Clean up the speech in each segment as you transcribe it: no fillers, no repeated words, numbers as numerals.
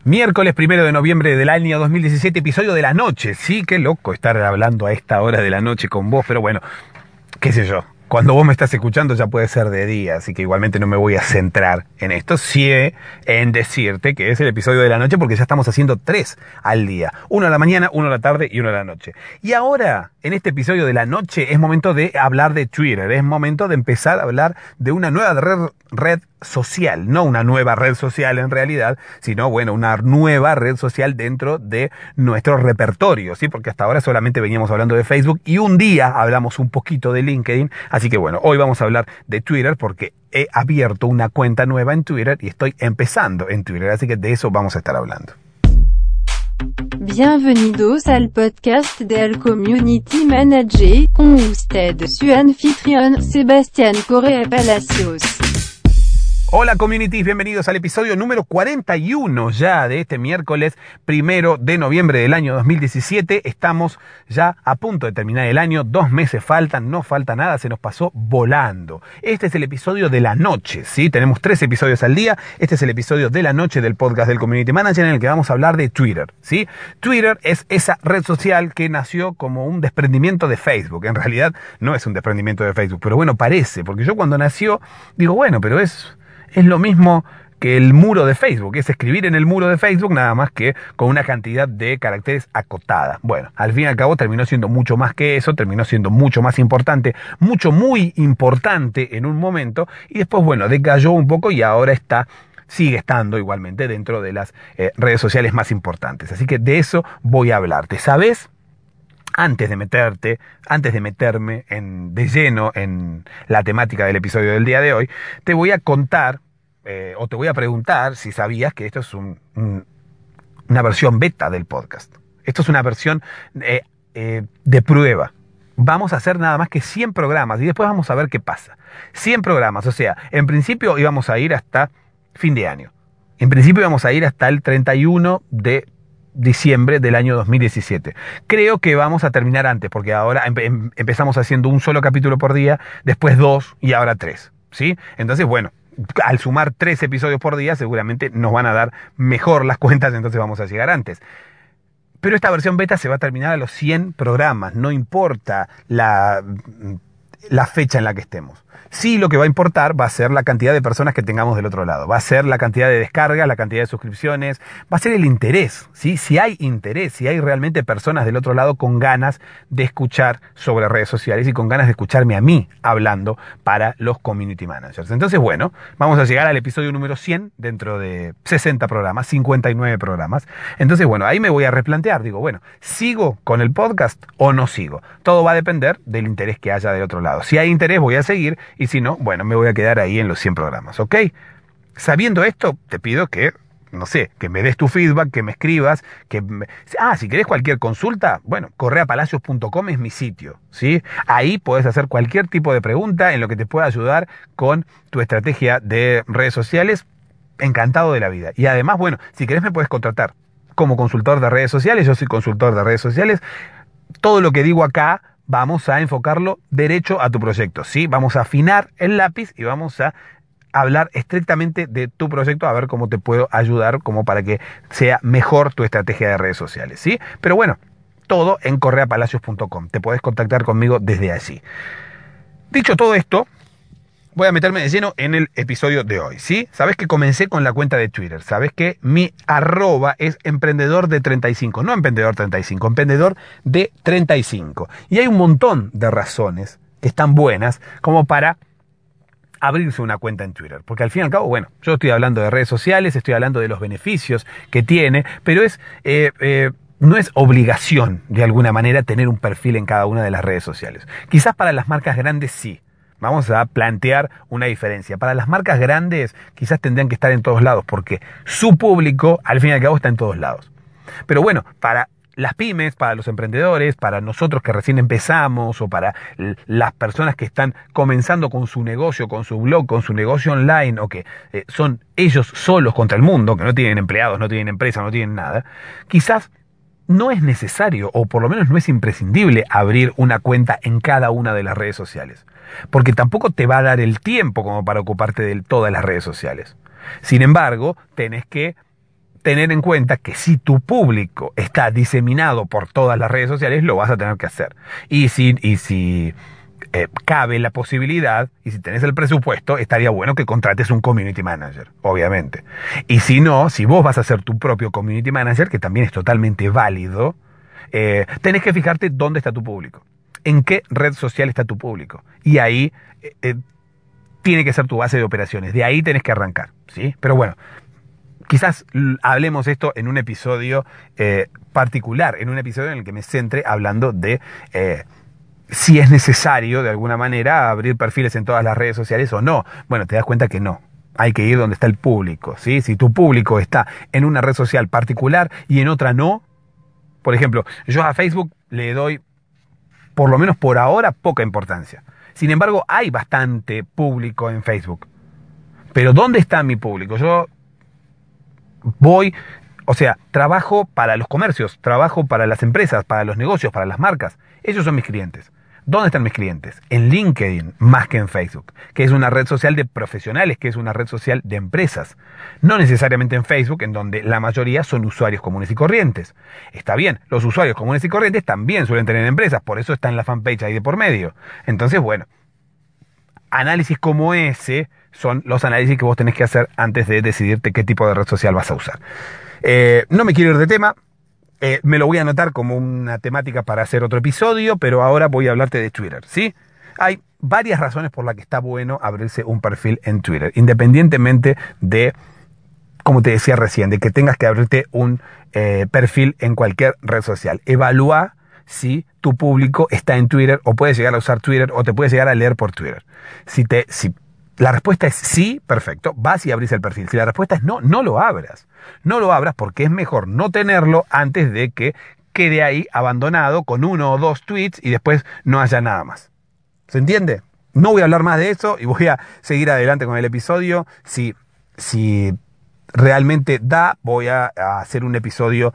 Miércoles 1 de noviembre del año 2017, episodio de la noche. Sí, qué loco estar hablando a esta hora de la noche con vos, pero bueno, qué sé yo. Cuando vos me estás escuchando ya puede ser de día, así que igualmente no me voy a centrar en esto, sí en decirte que es el episodio de la noche porque ya estamos haciendo 3 al día. 1 a la mañana, 1 a la tarde y 1 a la noche. Y ahora, en este episodio de la noche, es momento de hablar de Twitter, es momento de empezar a hablar de una nueva red social, no una nueva red social en realidad, sino bueno, una nueva red social dentro de nuestro repertorio, ¿sí? Porque hasta ahora solamente veníamos hablando de Facebook y un día hablamos un poquito de LinkedIn, así que bueno, hoy vamos a hablar de Twitter porque he abierto una cuenta nueva en Twitter y estoy empezando en Twitter, así que de eso vamos a estar hablando. Bienvenidos al podcast del Community Manager, con usted su anfitrión Sebastián Correa Palacios. Hola community, bienvenidos al episodio número 41 ya de este miércoles 1 de noviembre del año 2017. Estamos ya a punto de terminar el año, 2 meses faltan, no falta nada, se nos pasó volando. Este es el episodio de la noche, ¿sí? Tenemos 3 episodios al día. Este es el episodio de la noche del podcast del Community Manager en el que vamos a hablar de Twitter, ¿sí? Twitter es esa red social que nació como un desprendimiento de Facebook. En realidad no es un desprendimiento de Facebook, pero bueno, parece, porque yo cuando nació digo, bueno, pero es lo mismo que el muro de Facebook, es escribir en el muro de Facebook nada más que con una cantidad de caracteres acotada. Bueno, al fin y al cabo terminó siendo mucho más que eso, terminó siendo mucho más importante, muy importante en un momento y después, bueno, decayó un poco y ahora sigue estando igualmente dentro de las redes sociales más importantes. Así que de eso voy a hablarte. ¿Sabes? Antes de meterme de lleno en la temática del episodio del día de hoy, te voy a contar o te voy a preguntar si sabías que esto es una versión beta del podcast. Esto es una versión de prueba. Vamos a hacer nada más que 100 programas y después vamos a ver qué pasa. 100 programas, o sea, en principio íbamos a ir hasta fin de año. En principio íbamos a ir hasta el 31 de diciembre del año 2017. Creo que vamos a terminar antes, porque ahora empezamos haciendo un solo capítulo por día, después 2 y ahora 3, ¿sí? Entonces, bueno, al sumar 3 episodios por día, seguramente nos van a dar mejor las cuentas, entonces vamos a llegar antes. Pero esta versión beta se va a terminar a los 100 programas, no importa la fecha en la que estemos. Sí, lo que va a importar va a ser la cantidad de personas que tengamos del otro lado, va a ser la cantidad de descargas, la cantidad de suscripciones, va a ser el interés, ¿sí? Si hay interés, si hay realmente personas del otro lado con ganas de escuchar sobre redes sociales y con ganas de escucharme a mí hablando para los community managers. Entonces, bueno, vamos a llegar al episodio número 100 dentro de 60 programas, 59 programas. Entonces, bueno, ahí me voy a replantear, digo, bueno, ¿sigo con el podcast o no sigo? Todo va a depender del interés que haya del otro lado. Si hay interés, voy a seguir. Y si no, bueno, me voy a quedar ahí en los 100 programas, ¿ok? Sabiendo esto, te pido que, no sé, que me des tu feedback, que me escribas, si querés cualquier consulta, bueno, correapalacios.com es mi sitio, ¿sí? Ahí podés hacer cualquier tipo de pregunta en lo que te pueda ayudar con tu estrategia de redes sociales. Encantado de la vida. Y además, bueno, si querés me puedes contratar como consultor de redes sociales. Yo soy consultor de redes sociales. Todo lo que digo acá vamos a enfocarlo derecho a tu proyecto, ¿sí? Vamos a afinar el lápiz y vamos a hablar estrictamente de tu proyecto, a ver cómo te puedo ayudar como para que sea mejor tu estrategia de redes sociales, ¿sí? Pero bueno, todo en correapalacios.com. Te podés contactar conmigo desde allí. Dicho todo esto, voy a meterme de lleno en el episodio de hoy, ¿sí? Sabes que comencé con la cuenta de Twitter. Sabes que mi arroba es emprendedor de 35. No emprendedor 35, emprendedor de 35. Y hay un montón de razones que están buenas como para abrirse una cuenta en Twitter. Porque al fin y al cabo, bueno, yo estoy hablando de redes sociales, estoy hablando de los beneficios que tiene, pero no es obligación, de alguna manera, tener un perfil en cada una de las redes sociales. Quizás para las marcas grandes sí. Vamos a plantear una diferencia. Para las marcas grandes quizás tendrían que estar en todos lados porque su público al fin y al cabo está en todos lados. Pero bueno, para las pymes, para los emprendedores, para nosotros que recién empezamos o para las personas que están comenzando con su negocio, con su blog, con su negocio online o que son ellos solos contra el mundo, que no tienen empleados, no tienen empresa, no tienen nada, quizás no es necesario o por lo menos no es imprescindible abrir una cuenta en cada una de las redes sociales. Porque tampoco te va a dar el tiempo como para ocuparte de todas las redes sociales. Sin embargo, tenés que tener en cuenta que si tu público está diseminado por todas las redes sociales, lo vas a tener que hacer. Y si cabe la posibilidad, y si tenés el presupuesto, estaría bueno que contrates un community manager, obviamente. Y si no, si vos vas a ser tu propio community manager, que también es totalmente válido, tenés que fijarte dónde está tu público, en qué red social está tu público. Y ahí tiene que ser tu base de operaciones, de ahí tenés que arrancar, ¿sí? Pero bueno, quizás hablemos esto en un episodio particular, en un episodio en el que me centre hablando de si es necesario de alguna manera abrir perfiles en todas las redes sociales o no. Bueno, te das cuenta que no. Hay que ir donde está el público, ¿sí? Si tu público está en una red social particular y en otra no, por ejemplo, yo a Facebook le doy, por lo menos por ahora, poca importancia. Sin embargo, hay bastante público en Facebook. Pero ¿dónde está mi público? Yo trabajo para los comercios, trabajo para las empresas, para los negocios, para las marcas. Ellos son mis clientes. ¿Dónde están mis clientes? En LinkedIn, más que en Facebook, que es una red social de profesionales, que es una red social de empresas. No necesariamente en Facebook, en donde la mayoría son usuarios comunes y corrientes. Está bien, los usuarios comunes y corrientes también suelen tener empresas, por eso está en la fanpage ahí de por medio. Entonces, bueno, análisis como ese son los análisis que vos tenés que hacer antes de decidirte qué tipo de red social vas a usar. No me quiero ir de tema. Me lo voy a anotar como una temática para hacer otro episodio, pero ahora voy a hablarte de Twitter, ¿sí? Hay varias razones por las que está bueno abrirse un perfil en Twitter, independientemente de, como te decía recién, de que tengas que abrirte un perfil en cualquier red social. Evalúa si tu público está en Twitter o puedes llegar a usar Twitter o te puedes llegar a leer por Twitter. Si la respuesta es sí, perfecto, vas y abrís el perfil. Si la respuesta es no, no lo abras. No lo abras porque es mejor no tenerlo antes de que quede ahí abandonado con 1 o 2 tweets y después no haya nada más. ¿Se entiende? No voy a hablar más de eso y voy a seguir adelante con el episodio. Si realmente da, voy a hacer un episodio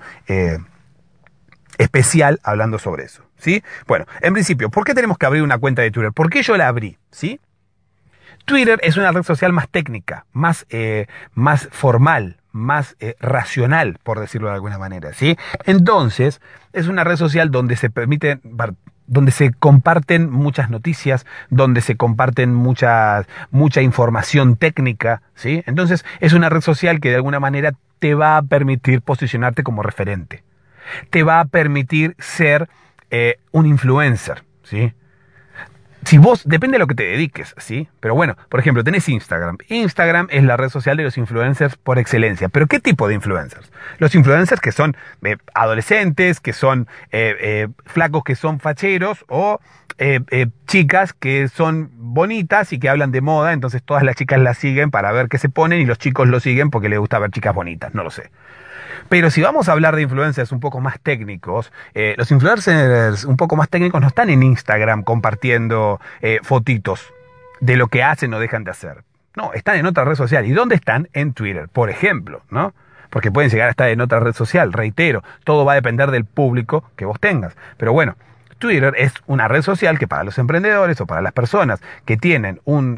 especial hablando sobre eso, ¿sí? Bueno, en principio, ¿por qué tenemos que abrir una cuenta de Twitter? ¿Por qué yo la abrí? ¿Sí? Twitter es una red social más técnica, más formal, más racional, por decirlo de alguna manera, ¿sí? Entonces, es una red social donde donde se comparten muchas noticias, donde se comparten mucha información técnica, ¿sí? Entonces, es una red social que de alguna manera te va a permitir posicionarte como referente. Te va a permitir ser un influencer, ¿sí? Si vos, depende de lo que te dediques, ¿sí? Pero bueno, por ejemplo, tenés Instagram. Instagram es la red social de los influencers por excelencia. ¿Pero qué tipo de influencers? Los influencers que son adolescentes, que son flacos que son facheros, o chicas que son bonitas y que hablan de moda, entonces todas las chicas las siguen para ver qué se ponen y los chicos lo siguen porque les gusta ver chicas bonitas, no lo sé. Pero si vamos a hablar de influencers un poco más técnicos, los influencers un poco más técnicos no están en Instagram compartiendo fotitos de lo que hacen o dejan de hacer. No, están en otra red social. ¿Y dónde están? En Twitter, por ejemplo, ¿no? Porque pueden llegar a estar en otra red social, reitero, todo va a depender del público que vos tengas. Pero bueno, Twitter es una red social que para los emprendedores o para las personas que tienen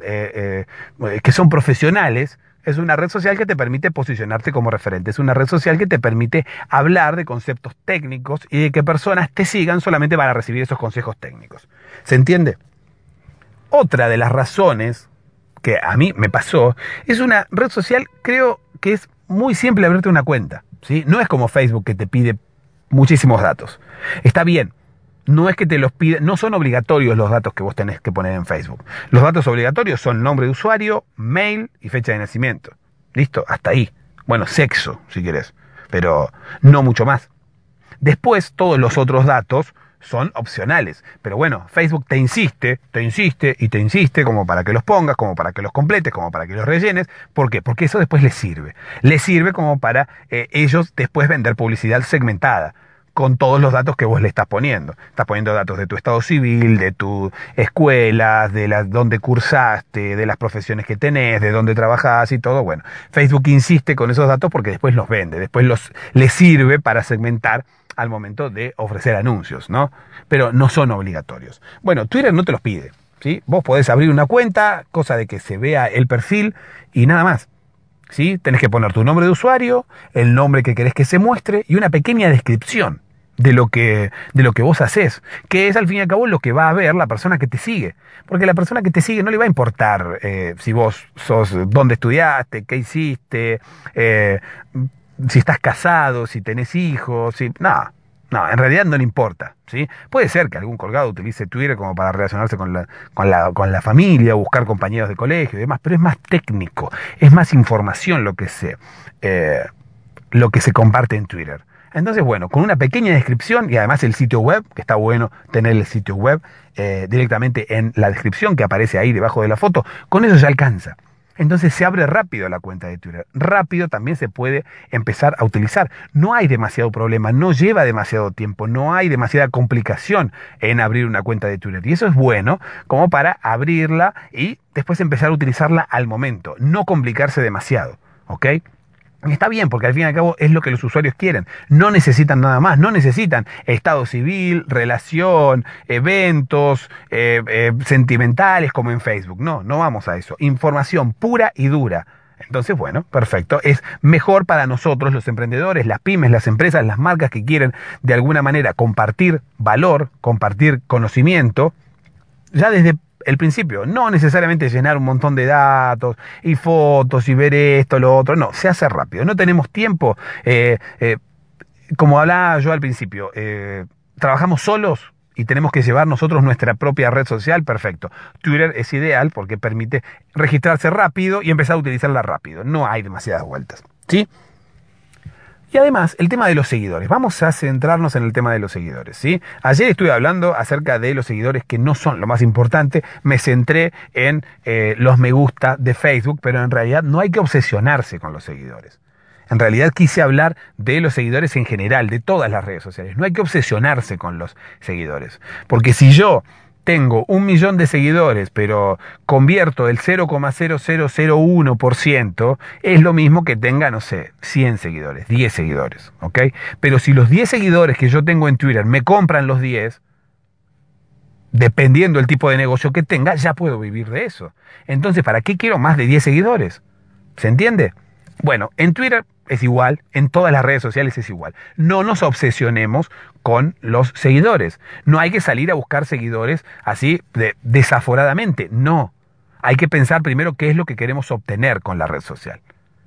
que son profesionales, es una red social que te permite posicionarte como referente. Es una red social que te permite hablar de conceptos técnicos y de que personas te sigan solamente para recibir esos consejos técnicos. ¿Se entiende? Otra de las razones que a mí me pasó es una red social, creo que es muy simple abrirte una cuenta, ¿sí? No es como Facebook que te pide muchísimos datos. Está bien. No es que te los piden, no son obligatorios los datos que vos tenés que poner en Facebook. Los datos obligatorios son nombre de usuario, mail y fecha de nacimiento. ¿Listo? Hasta ahí. Bueno, sexo, si querés, pero no mucho más. Después, todos los otros datos son opcionales. Pero bueno, Facebook te insiste y te insiste como para que los pongas, como para que los completes, como para que los rellenes. ¿Por qué? Porque eso después les sirve. Les sirve como para ellos después vender publicidad segmentada con todos los datos que vos le estás poniendo. Estás poniendo datos de tu estado civil, de tu escuela, dónde cursaste, de las profesiones que tenés, de dónde trabajás y todo. Bueno, Facebook insiste con esos datos porque después los vende, después les sirve para segmentar al momento de ofrecer anuncios, ¿no? Pero no son obligatorios. Bueno, Twitter no te los pide, ¿sí? Vos podés abrir una cuenta, cosa de que se vea el perfil y nada más. ¿sí? Tenés que poner tu nombre de usuario, el nombre que querés que se muestre y una pequeña descripción de lo que vos hacés, que es al fin y al cabo lo que va a ver la persona que te sigue. Porque la persona que te sigue no le va a importar si vos sos, dónde estudiaste, qué hiciste, si estás casado, si tenés hijos, no, en realidad no le importa, ¿sí? Puede ser que algún colgado utilice Twitter como para relacionarse con la familia, buscar compañeros de colegio y demás, pero es más técnico, es más información lo que se comparte en Twitter. Entonces, bueno, con una pequeña descripción y además el sitio web, que está bueno tener el sitio web directamente en la descripción que aparece ahí debajo de la foto, con eso ya alcanza. Entonces se abre rápido la cuenta de Twitter. Rápido también se puede empezar a utilizar. No hay demasiado problema, no lleva demasiado tiempo, no hay demasiada complicación en abrir una cuenta de Twitter. Y eso es bueno como para abrirla y después empezar a utilizarla al momento. No complicarse demasiado, ¿ok? Y está bien, porque al fin y al cabo es lo que los usuarios quieren. No necesitan nada más, no necesitan estado civil, relación, eventos sentimentales como en Facebook. No vamos a eso. Información pura y dura. Entonces, bueno, perfecto. Es mejor para nosotros, los emprendedores, las pymes, las empresas, las marcas que quieren de alguna manera compartir valor, compartir conocimiento, ya desde el principio, no necesariamente llenar un montón de datos y fotos y ver esto, lo otro, no, se hace rápido, no tenemos tiempo, como hablaba yo al principio, trabajamos solos y tenemos que llevar nosotros nuestra propia red social, perfecto. Twitter es ideal porque permite registrarse rápido y empezar a utilizarla rápido, no hay demasiadas vueltas, ¿sí? Y además, el tema de los seguidores. Vamos a centrarnos en el tema de los seguidores, ¿sí? Ayer estuve hablando acerca de los seguidores que no son lo más importante. Me centré en los me gusta de Facebook, pero en realidad no hay que obsesionarse con los seguidores. En realidad quise hablar de los seguidores en general, de todas las redes sociales. No hay que obsesionarse con los seguidores. Porque si yo tengo 1 millón de seguidores, pero convierto el 0,0001%, es lo mismo que tenga, no sé, 100 seguidores, 10 seguidores, ¿ok? Pero si los 10 seguidores que yo tengo en Twitter me compran los 10, dependiendo del tipo de negocio que tenga, ya puedo vivir de eso. Entonces, ¿para qué quiero más de 10 seguidores? ¿Se entiende? Bueno, en Twitter es igual, en todas las redes sociales es igual. No nos obsesionemos con los seguidores. No hay que salir a buscar seguidores así desaforadamente. No. Hay que pensar primero qué es lo que queremos obtener con la red social.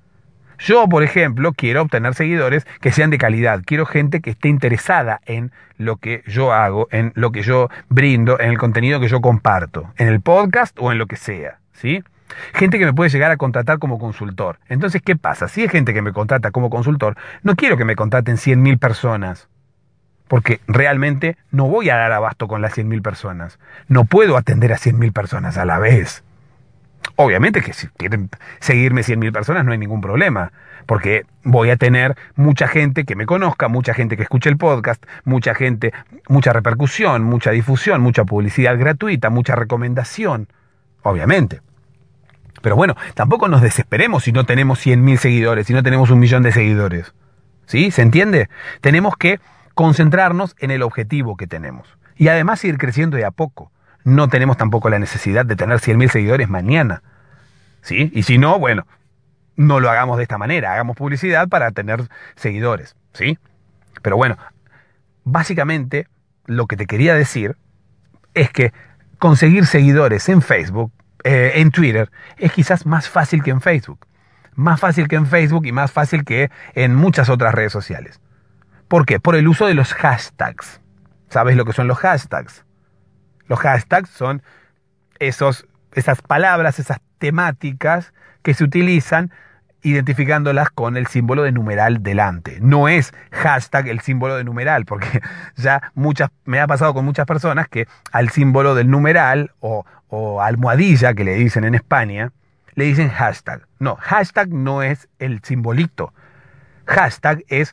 Yo, por ejemplo, quiero obtener seguidores que sean de calidad. Quiero gente que esté interesada en lo que yo hago, en lo que yo brindo, en el contenido que yo comparto, en el podcast o en lo que sea, ¿sí? Gente que me puede llegar a contratar como consultor. Entonces, ¿qué pasa? Si es gente que me contrata como consultor, no quiero que me contraten 100.000 personas, porque realmente no voy a dar abasto con las 100.000 personas. No puedo atender a 100.000 personas a la vez. Obviamente que si quieren seguirme 100.000 personas no hay ningún problema, porque voy a tener mucha gente que me conozca, mucha gente que escuche el podcast, mucha gente, mucha repercusión, mucha difusión, mucha publicidad gratuita, mucha recomendación, obviamente. Pero bueno, tampoco nos desesperemos si no tenemos 100.000 seguidores, si no tenemos 1 millón de seguidores. ¿Sí? ¿Se entiende? Tenemos que concentrarnos en el objetivo que tenemos. Y además ir creciendo de a poco. No tenemos tampoco la necesidad de tener 100.000 seguidores mañana. ¿Sí? Y si no, bueno, no lo hagamos de esta manera. Hagamos publicidad para tener seguidores. ¿Sí? Pero bueno, básicamente lo que te quería decir es que conseguir seguidores en Facebook, en Twitter, es quizás más fácil que en Facebook. Más fácil que en Facebook y más fácil que en muchas otras redes sociales. ¿Por qué? Por el uso de los hashtags. ¿Sabes lo que son los hashtags? Los hashtags son esas palabras, esas temáticas que se utilizan identificándolas con el símbolo de numeral delante. No es hashtag el símbolo de numeral, porque ya me ha pasado con muchas personas que al símbolo del numeral o almohadilla, que le dicen en España, le dicen hashtag. No, hashtag no es el simbolito. Hashtag es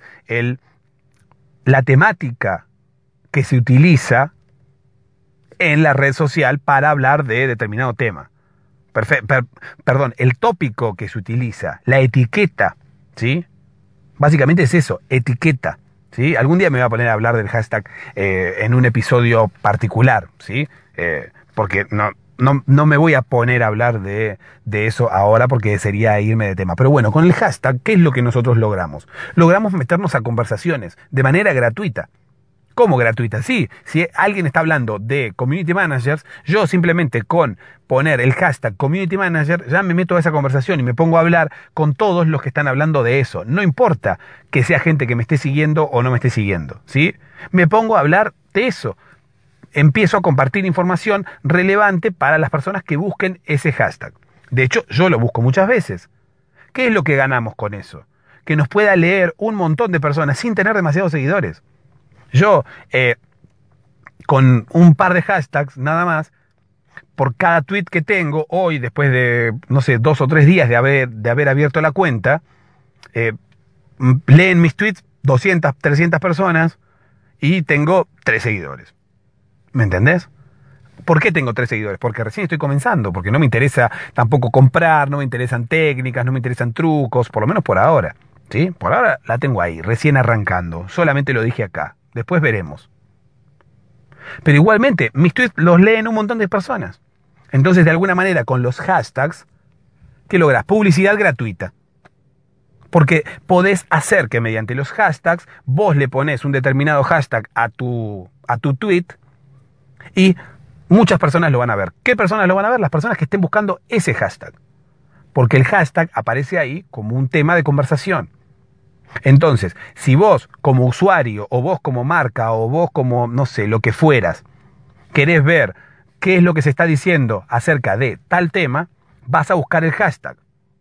la temática que se utiliza en la red social para hablar de determinado tema. El tópico que se utiliza, la etiqueta, ¿sí? Básicamente es eso, etiqueta, ¿sí? Algún día me voy a poner a hablar del hashtag en un episodio particular, ¿sí? Porque no me voy a poner a hablar de eso ahora porque sería irme de tema. Pero bueno, con el hashtag, ¿qué es lo que nosotros logramos? Logramos meternos a conversaciones de manera gratuita. ¿Cómo gratuita? Sí, si alguien está hablando de community managers, yo simplemente con poner el hashtag community manager ya me meto a esa conversación y me pongo a hablar con todos los que están hablando de eso. No importa que sea gente que me esté siguiendo o no me esté siguiendo, ¿sí? Me pongo a hablar de eso. Empiezo a compartir información relevante para las personas que busquen ese hashtag. De hecho, yo lo busco muchas veces. ¿Qué es lo que ganamos con eso? Que nos pueda leer un montón de personas sin tener demasiados seguidores. Yo, con un par de hashtags nada más, por cada tweet que tengo, hoy, después de, no sé, 2 o 3 días de haber abierto la cuenta, leen mis tweets 200, 300 personas y tengo 3 seguidores. ¿Me entendés? ¿Por qué tengo 3 seguidores? Porque recién estoy comenzando, porque no me interesa tampoco comprar, no me interesan técnicas, no me interesan trucos, por lo menos por ahora, ¿sí? Por ahora la tengo ahí, recién arrancando, solamente lo dije acá. Después veremos. Pero igualmente, mis tweets los leen un montón de personas. Entonces, de alguna manera, con los hashtags, ¿qué logras? Publicidad gratuita. Porque podés hacer que mediante los hashtags, vos le pones un determinado hashtag a tu tweet y muchas personas lo van a ver. ¿Qué personas lo van a ver? Las personas que estén buscando ese hashtag. Porque el hashtag aparece ahí como un tema de conversación. Entonces, si vos como usuario, o vos como marca, o vos como, no sé, lo que fueras, querés ver qué es lo que se está diciendo acerca de tal tema, vas a buscar el hashtag.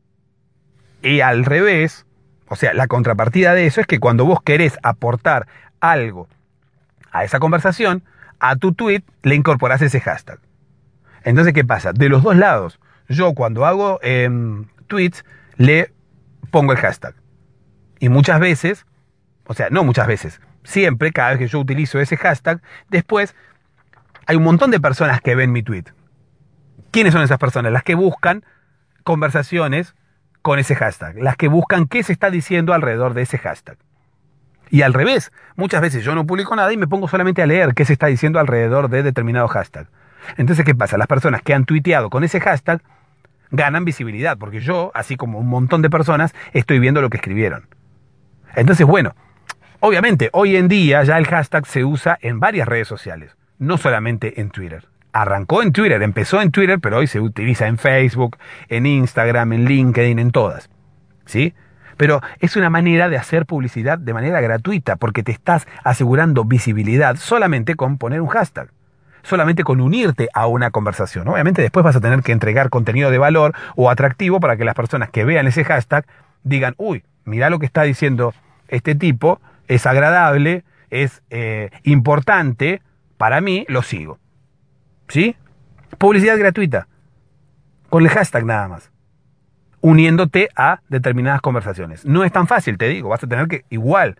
Y al revés, o sea, la contrapartida de eso es que cuando vos querés aportar algo a esa conversación, a tu tweet le incorporás ese hashtag. Entonces, ¿qué pasa? De los dos lados, yo cuando hago tweets, le pongo el hashtag. Y muchas veces, o sea, no muchas veces, siempre, cada vez que yo utilizo ese hashtag, después hay un montón de personas que ven mi tweet. ¿Quiénes son esas personas? Las que buscan conversaciones con ese hashtag, las que buscan qué se está diciendo alrededor de ese hashtag. Y al revés, muchas veces yo no publico nada y me pongo solamente a leer qué se está diciendo alrededor de determinado hashtag. Entonces, ¿qué pasa? Las personas que han tuiteado con ese hashtag ganan visibilidad, porque yo, así como un montón de personas, estoy viendo lo que escribieron. Entonces, bueno, obviamente, hoy en día ya el hashtag se usa en varias redes sociales, no solamente en Twitter. Arrancó en Twitter, empezó en Twitter, pero hoy se utiliza en Facebook, en Instagram, en LinkedIn, en todas, ¿sí? Pero es una manera de hacer publicidad de manera gratuita, porque te estás asegurando visibilidad solamente con poner un hashtag, solamente con unirte a una conversación. Obviamente después vas a tener que entregar contenido de valor o atractivo para que las personas que vean ese hashtag digan, uy, mirá lo que está diciendo este tipo, es agradable, es importante, para mí lo sigo. ¿Sí? Publicidad gratuita, con el hashtag nada más, uniéndote a determinadas conversaciones. No es tan fácil, te digo, vas a tener que igual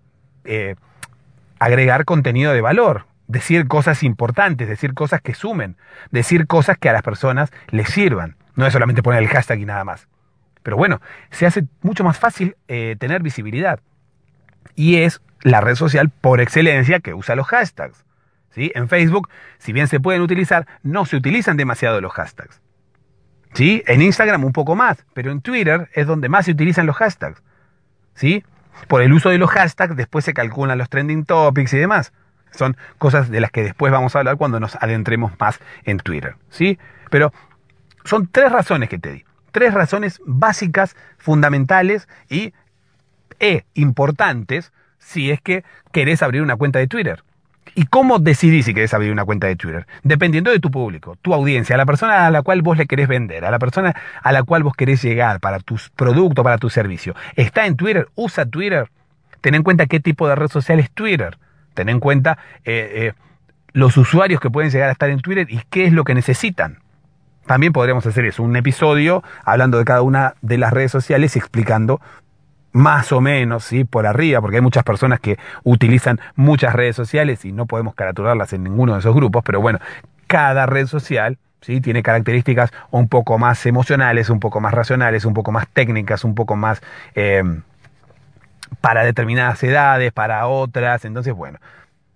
agregar contenido de valor, decir cosas importantes, decir cosas que sumen, decir cosas que a las personas les sirvan. No es solamente poner el hashtag y nada más. Pero bueno, se hace mucho más fácil tener visibilidad. Y es la red social por excelencia que usa los hashtags. ¿Sí? En Facebook, si bien se pueden utilizar, no se utilizan demasiado los hashtags. ¿Sí? En Instagram un poco más, pero en Twitter es donde más se utilizan los hashtags. ¿Sí? Por el uso de los hashtags después se calculan los trending topics y demás. Son cosas de las que después vamos a hablar cuando nos adentremos más en Twitter. ¿Sí? Pero son 3 razones que te di. 3 razones básicas, fundamentales y importantes si es que querés abrir una cuenta de Twitter. ¿Y cómo decidís si querés abrir una cuenta de Twitter? Dependiendo de tu público, tu audiencia, a la persona a la cual vos le querés vender, a la persona a la cual vos querés llegar para tus productos, para tu servicio. ¿Está en Twitter? ¿Usa Twitter? Ten en cuenta qué tipo de red social es Twitter. Ten en cuenta los usuarios que pueden llegar a estar en Twitter y qué es lo que necesitan. También podríamos hacer eso, un episodio hablando de cada una de las redes sociales y explicando más o menos, ¿sí? Por arriba, porque hay muchas personas que utilizan muchas redes sociales y no podemos caracterizarlas en ninguno de esos grupos, pero bueno, cada red social, ¿sí? Tiene características un poco más emocionales, un poco más racionales, un poco más técnicas, un poco más para determinadas edades, para otras. Entonces, bueno,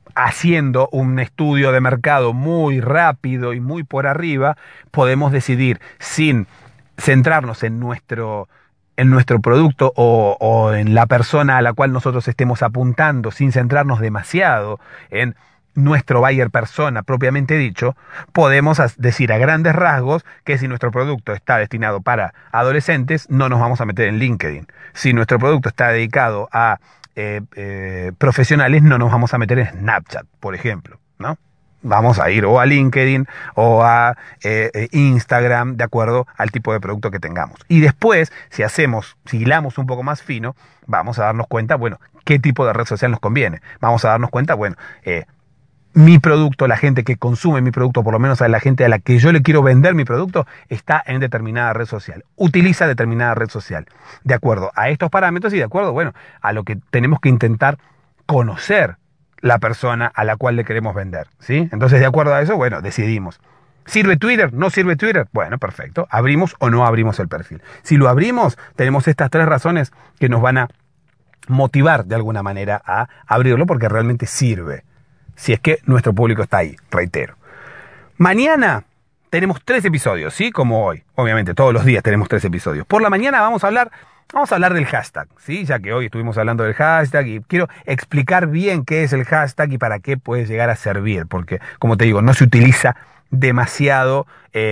haciendo un estudio de mercado muy rápido y muy por arriba, podemos decidir sin centrarnos en nuestro producto o en la persona a la cual nosotros estemos apuntando, sin centrarnos demasiado en nuestro buyer persona propiamente dicho, podemos decir a grandes rasgos que si nuestro producto está destinado para adolescentes, no nos vamos a meter en LinkedIn. Si nuestro producto está dedicado a profesionales, no nos vamos a meter en Snapchat, por ejemplo, ¿no? Vamos a ir o a LinkedIn o a Instagram, de acuerdo al tipo de producto que tengamos. Y después, si hilamos un poco más fino, vamos a darnos cuenta, bueno, qué tipo de red social nos conviene. Vamos a darnos cuenta, bueno, mi producto, la gente que consume mi producto, por lo menos a la gente a la que yo le quiero vender mi producto, está en determinada red social, utiliza determinada red social. De acuerdo a estos parámetros y de acuerdo, bueno, a lo que tenemos que intentar conocer la persona a la cual le queremos vender, ¿sí? Entonces, de acuerdo a eso, bueno, decidimos. ¿Sirve Twitter? ¿No sirve Twitter? Bueno, perfecto. ¿Abrimos o no abrimos el perfil? Si lo abrimos, tenemos estas 3 razones que nos van a motivar de alguna manera a abrirlo porque realmente sirve. Si es que nuestro público está ahí, reitero. Mañana tenemos 3 episodios, ¿sí? Como hoy. Obviamente, todos los días tenemos 3 episodios. Por la mañana vamos a hablar del hashtag, ¿sí? Ya que hoy estuvimos hablando del hashtag y quiero explicar bien qué es el hashtag y para qué puede llegar a servir. Porque, como te digo, no se utiliza demasiado,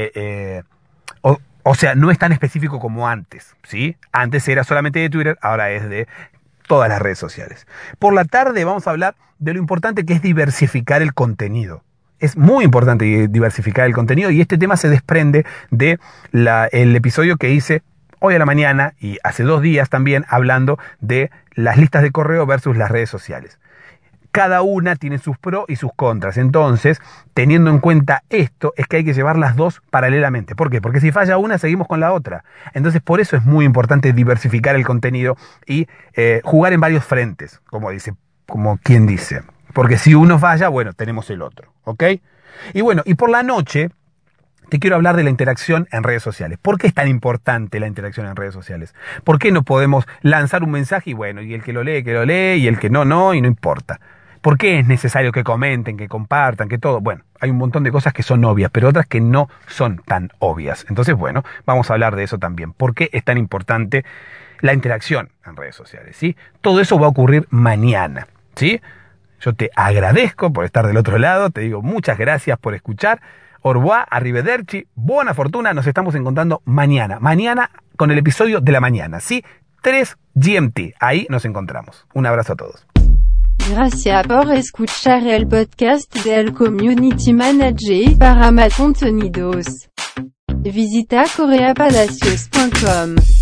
o sea, no es tan específico como antes, ¿sí? Antes era solamente de Twitter, ahora es de todas las redes sociales. Por la tarde vamos a hablar de lo importante que es diversificar el contenido. Es muy importante diversificar el contenido y este tema se desprende de el episodio que hice hoy a la mañana y hace 2 días también hablando de las listas de correo versus las redes sociales. Cada una tiene sus pros y sus contras. Entonces, teniendo en cuenta esto, es que hay que llevar las 2 paralelamente. ¿Por qué? Porque si falla una, seguimos con la otra. Entonces, por eso es muy importante diversificar el contenido y jugar en varios frentes, como quien dice. Porque si uno falla, bueno, tenemos el otro, ¿ok? Y bueno, y por la noche te quiero hablar de la interacción en redes sociales. ¿Por qué es tan importante la interacción en redes sociales? ¿Por qué no podemos lanzar un mensaje y bueno, y el que lo lee, y el que no, y no importa? ¿Por qué es necesario que comenten, que compartan, que todo? Bueno, hay un montón de cosas que son obvias, pero otras que no son tan obvias. Entonces, bueno, vamos a hablar de eso también. ¿Por qué es tan importante la interacción en redes sociales? ¿Sí? Todo eso va a ocurrir mañana, ¿sí? Yo te agradezco por estar del otro lado, te digo muchas gracias por escuchar. Au revoir, arrivederci, buena fortuna, nos estamos encontrando mañana con el episodio de la mañana, ¿sí? 3 GMT, ahí nos encontramos. Un abrazo a todos. Gracias por escuchar el podcast del Community Manager para más contenidos. Visita coreapalacios.com.